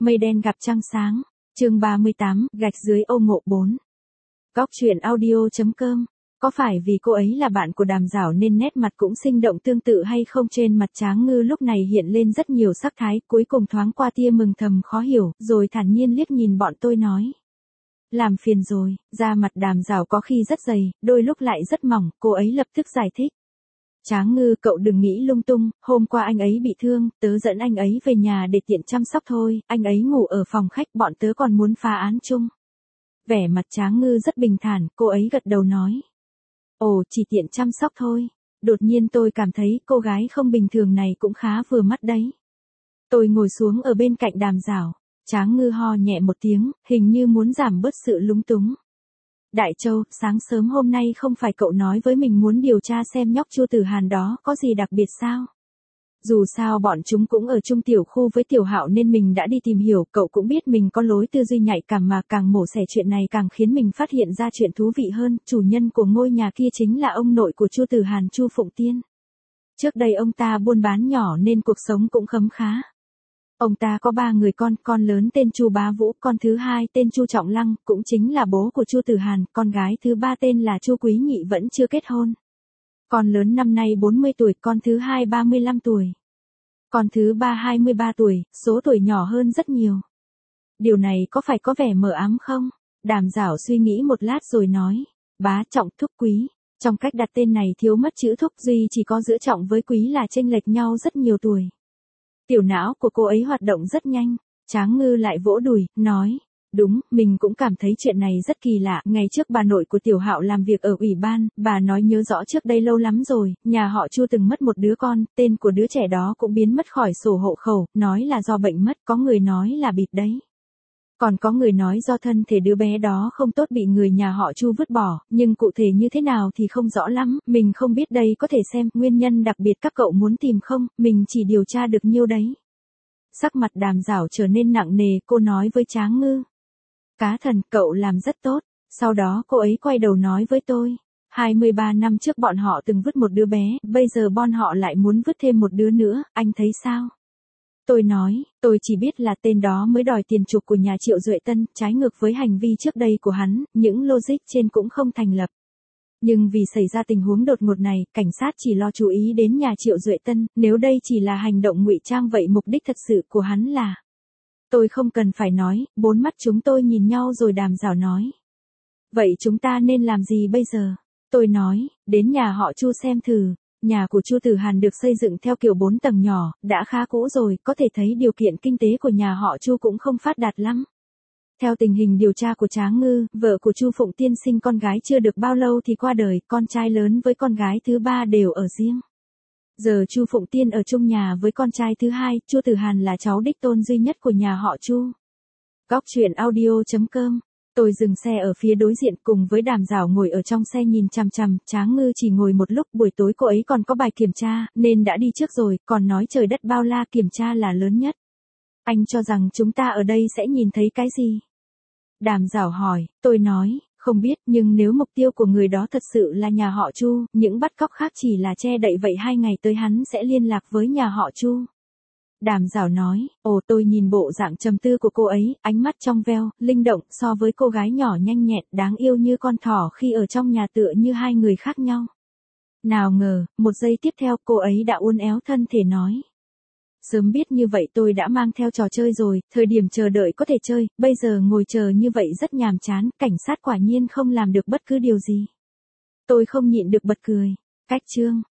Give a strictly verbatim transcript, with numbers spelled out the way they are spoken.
Mây đen gặp trăng sáng. Chương ba mươi tám, gạch dưới ô ngộ bốn. Góc truyện audio.com. Có phải vì cô ấy là bạn của Đàm Giảo nên nét mặt cũng sinh động tương tự hay không? Trên mặt Tráng Ngư lúc này hiện lên rất nhiều sắc thái, cuối cùng thoáng qua tia mừng thầm khó hiểu, rồi thản nhiên liếc nhìn bọn tôi nói. Làm phiền rồi. Da mặt Đàm Giảo có khi rất dày, đôi lúc lại rất mỏng, cô ấy lập tức giải thích. Tráng Ngư, cậu đừng nghĩ lung tung, hôm qua anh ấy bị thương, tớ dẫn anh ấy về nhà để tiện chăm sóc thôi, anh ấy ngủ ở phòng khách, bọn tớ còn muốn phá án chung. Vẻ mặt Tráng Ngư rất bình thản, cô ấy gật đầu nói. Ồ, chỉ tiện chăm sóc thôi. Đột nhiên tôi cảm thấy cô gái không bình thường này cũng khá vừa mắt đấy. Tôi ngồi xuống ở bên cạnh Đàm Giảo. Tráng Ngư ho nhẹ một tiếng, hình như muốn giảm bớt sự lúng túng. Đại Châu, sáng sớm hôm nay không phải cậu nói với mình muốn điều tra xem nhóc Chu Tử Hàn đó có gì đặc biệt sao? Dù sao bọn chúng cũng ở chung tiểu khu với Tiểu Hạo nên mình đã đi tìm hiểu, cậu cũng biết mình có lối tư duy nhạy cảm mà càng mổ xẻ chuyện này càng khiến mình phát hiện ra chuyện thú vị hơn, chủ nhân của ngôi nhà kia chính là ông nội của Chu Tử Hàn, Chu Phụng Tiên. Trước đây ông ta buôn bán nhỏ nên cuộc sống cũng khấm khá. Ông ta có ba người con, con lớn tên Chu Bá Vũ, con thứ hai tên Chu Trọng Lăng, cũng chính là bố của Chu Tử Hàn, con gái thứ ba tên là Chu Quý Nhị vẫn chưa kết hôn. Con lớn năm nay bốn mươi tuổi, con thứ hai ba mươi lăm tuổi. Con thứ ba hai mươi ba tuổi, số tuổi nhỏ hơn rất nhiều. Điều này có phải có vẻ mờ ám không? Đàm Giảo suy nghĩ một lát rồi nói, Bá Trọng, Thúc Quý. Trong cách đặt tên này thiếu mất chữ Thúc, duy chỉ có giữa Trọng với Quý là chênh lệch nhau rất nhiều tuổi. Tiểu não của cô ấy hoạt động rất nhanh. Tráng Ngư lại vỗ đùi, nói, đúng, mình cũng cảm thấy chuyện này rất kỳ lạ. Ngày trước bà nội của Tiểu Hạo làm việc ở ủy ban, bà nói nhớ rõ trước đây lâu lắm rồi, nhà họ Chu từng mất một đứa con, tên của đứa trẻ đó cũng biến mất khỏi sổ hộ khẩu, nói là do bệnh mất, có người nói là bịp đấy. Còn có người nói do thân thể đứa bé đó không tốt bị người nhà họ Chu vứt bỏ, nhưng cụ thể như thế nào thì không rõ lắm, mình không biết đây có thể xem nguyên nhân đặc biệt các cậu muốn tìm không, mình chỉ điều tra được nhiêu đấy. Sắc mặt Đàm Giảo trở nên nặng nề, cô nói với Tráng Ngư. Cá thần, cậu làm rất tốt. Sau đó cô ấy quay đầu nói với tôi. hai mươi ba năm trước bọn họ từng vứt một đứa bé, bây giờ bọn họ lại muốn vứt thêm một đứa nữa, anh thấy sao? Tôi nói, tôi chỉ biết là tên đó mới đòi tiền chuộc của nhà Triệu Duệ Tân, trái ngược với hành vi trước đây của hắn, những logic trên cũng không thành lập. Nhưng vì xảy ra tình huống đột ngột này, cảnh sát chỉ lo chú ý đến nhà Triệu Duệ Tân, nếu đây chỉ là hành động ngụy trang vậy mục đích thật sự của hắn là... Tôi không cần phải nói, bốn mắt chúng tôi nhìn nhau rồi Đàm Giảo nói. Vậy chúng ta nên làm gì bây giờ? Tôi nói, đến nhà họ Chu xem thử. Nhà của Chu Tử Hàn được xây dựng theo kiểu bốn tầng nhỏ, đã khá cũ rồi, có thể thấy điều kiện kinh tế của nhà họ Chu cũng không phát đạt lắm. Theo tình hình điều tra của Tráng Ngư, vợ của Chu Phụng Tiên sinh con gái chưa được bao lâu thì qua đời, con trai lớn với con gái thứ ba đều ở riêng. Giờ Chu Phụng Tiên ở chung nhà với con trai thứ hai, Chu Tử Hàn là cháu đích tôn duy nhất của nhà họ Chu. Góc truyện audio.com. Tôi dừng xe ở phía đối diện cùng với Đàm Giảo ngồi ở trong xe nhìn chằm chằm, Tráng Ngư chỉ ngồi một lúc, buổi tối cô ấy còn có bài kiểm tra, nên đã đi trước rồi, còn nói trời đất bao la, kiểm tra là lớn nhất. Anh cho rằng chúng ta ở đây sẽ nhìn thấy cái gì? Đàm Giảo hỏi, tôi nói, không biết, nhưng nếu mục tiêu của người đó thật sự là nhà họ Chu, những bắt cóc khác chỉ là che đậy vậy hai ngày tới hắn sẽ liên lạc với nhà họ Chu. Đàm Giảo nói, ồ tôi nhìn bộ dạng trầm tư của cô ấy, ánh mắt trong veo, linh động so với cô gái nhỏ nhanh nhẹn, đáng yêu như con thỏ khi ở trong nhà tựa như hai người khác nhau. Nào ngờ, một giây tiếp theo cô ấy đã uốn éo thân thể nói. Sớm biết như vậy tôi đã mang theo trò chơi rồi, thời điểm chờ đợi có thể chơi, bây giờ ngồi chờ như vậy rất nhàm chán, cảnh sát quả nhiên không làm được bất cứ điều gì. Tôi không nhịn được bật cười. Cách chương.